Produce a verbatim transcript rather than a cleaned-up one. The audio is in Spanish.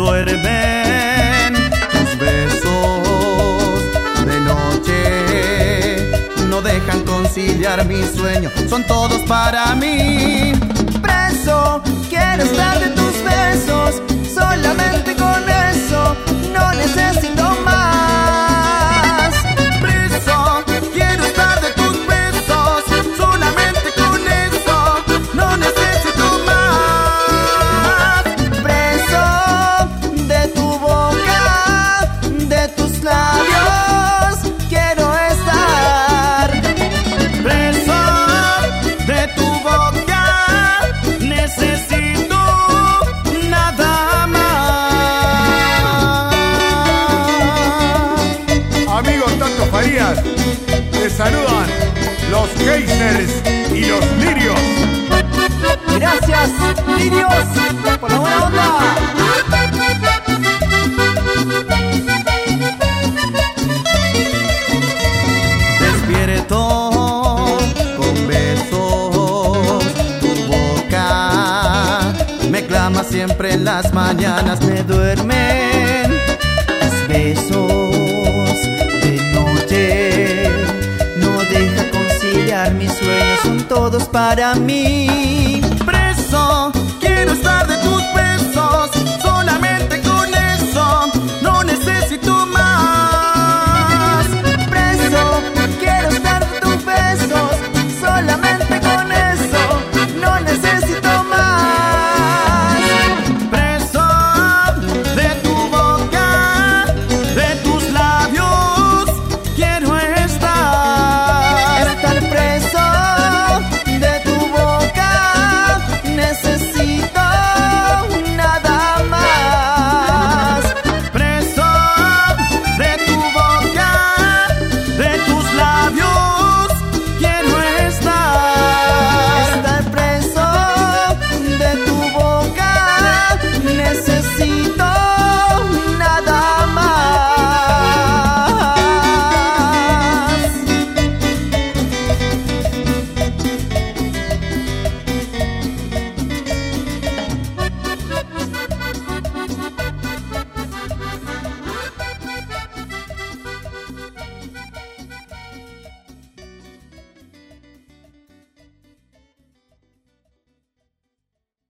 duermen. Tus besos de noche no dejan conciliar mi sueño, son todos para mí. Preso, quiero estar de tus besos, solamente con eso, no necesito más. Preso, quiero estar de tus besos, solamente con eso, no necesito más. Preso de tu boca, de tus labios, quiero estar. Preso de tu boca, necesito nada más. Amigos Tato Farías, te saludan los geysers y los lirios. Gracias, Lirios, por la buena onda. Despierto con besos, tu boca me clama siempre en las mañanas, me duermen tus besos de noche, no deja conciliar mis sueños, son todos para mí.